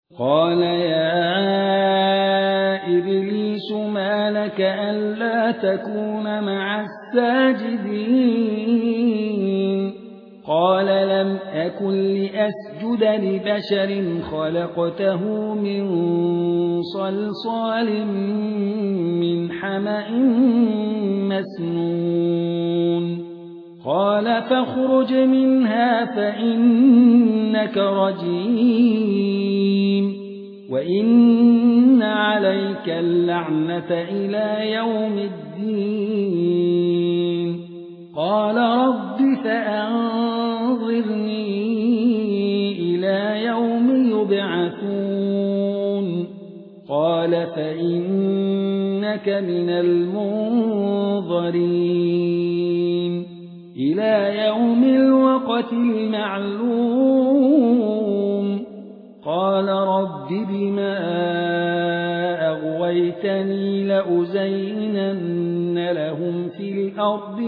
قال يا إبليس ما لك ألا تكون مع الساجدين قال لم أكن لأسجد لبشر خلقته من صلصال من حمأ مسنون قال فاخرج منها فإنك رجيم وإن عليك اللعنة إلى يوم الدين قال رب فأنظرني إلى يوم يبعثون قال فإنك من المنظرين إلى يوم الوقت المعلوم قال رب بما أغويتني لأزينن لهم في الأرض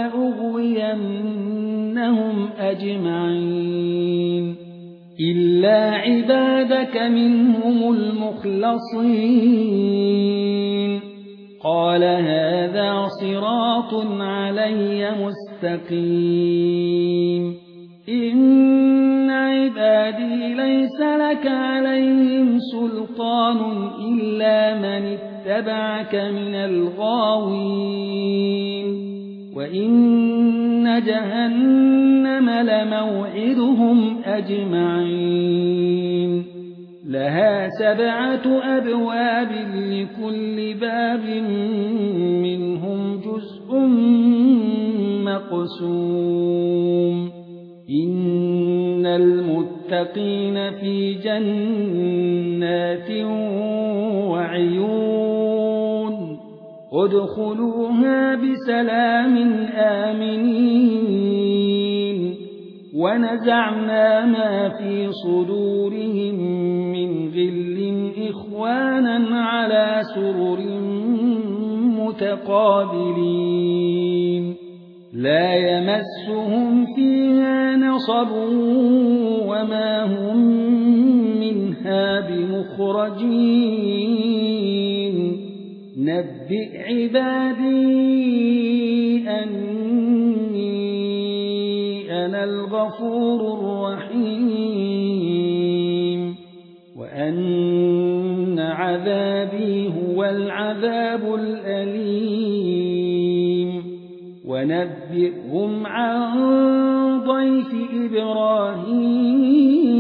ولأغوينهم أجمعين إلا عبادك منهم المخلصين قال هذا صراط علي مستقيم إن عبادي ليس لك عليهم سلطان إلا من اتبعك من الغاوين وإن جهنم لموعدهم أجمعين لها 7 أبواب لكل باب منهم جزء مقسوم إن المتقين في جنات وعيون ادخلوها بسلام آمنين ونزعنا ما في صدورهم من غل إخوانا على سرر متقابلين لا يمسهم فيها نصب وما هم منها بمخرجين نبئ عبادي أني أنا الغفور الرحيم وأن عذابي هو العذاب الأليم ونبئهم عن ضيف إبراهيم